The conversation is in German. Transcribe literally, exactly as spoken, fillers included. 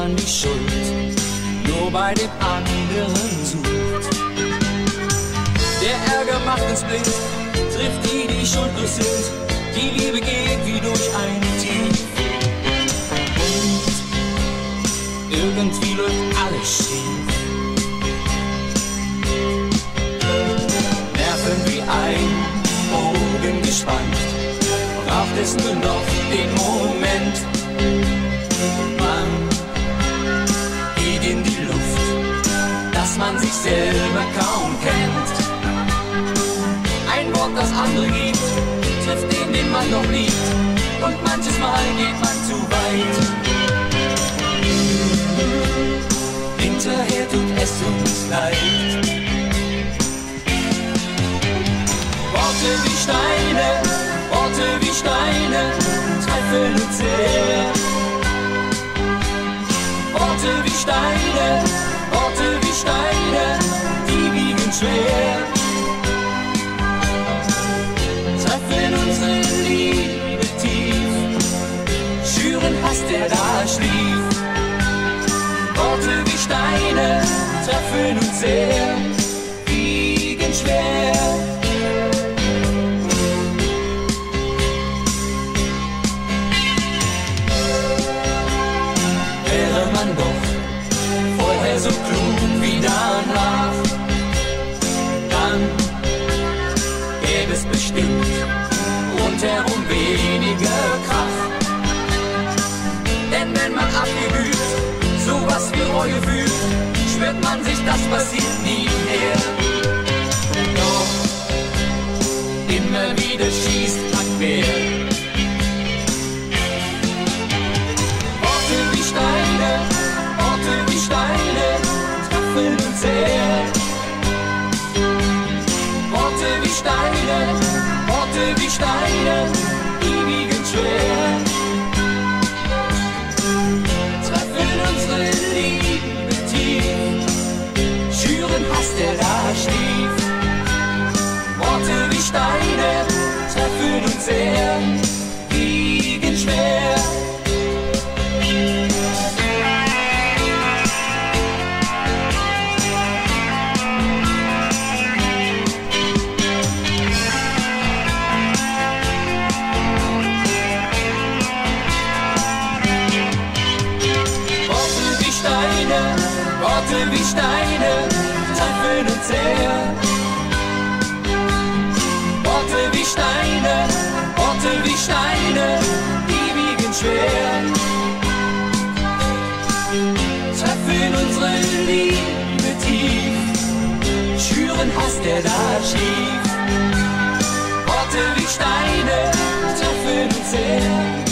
man die Schuld nur bei dem anderen sucht. Der Ärger macht uns blind, trifft die, die schuldlos sind. Die Liebe geht wie durch ein Tief. Und irgendwie läuft alles schief. Nerven wie ein Bogen gespannt, braucht es nur noch den Moment. Man geht in die Luft, dass man sich selber kaum kennt. Ein Wort, das andere gibt, trifft den, den man noch liebt. Und manches Mal geht man zu weit. Hinterher tut es uns leid. Worte wie Steine, Worte wie Steine treffen uns sehr. Worte wie Steine, Worte wie Steine, die wiegen schwer. Treffen unsere Liebe tief, schüren Hass, der da schlief. Worte wie Steine treffen uns sehr, wiegen schwer. Wäre man doch vorher so klug wie danach, dann gäbe es bestimmt rundherum weniger Krach. Denn wenn man abgebüht sowas wie Reue fühlt, schwört man sich, das passiert nie mehr. Doch immer wieder schießt man quer. Worte wie Steine, Worte wie Steine treffen uns sehr. Worte wie Steine, Worte wie Steine, die wiegen schwer. Treffen unsere Liebe tief, schüren Hass, der da schlief. Worte wie Steine treffen uns sehr, wiegen schwer. Worte wie Steine treffen uns sehr. Worte wie Steine, Worte wie Steine, die wiegen schwer. Treffen unsere Liebe tief, schüren Hass, der da schlief. Worte wie Steine treffen uns sehr.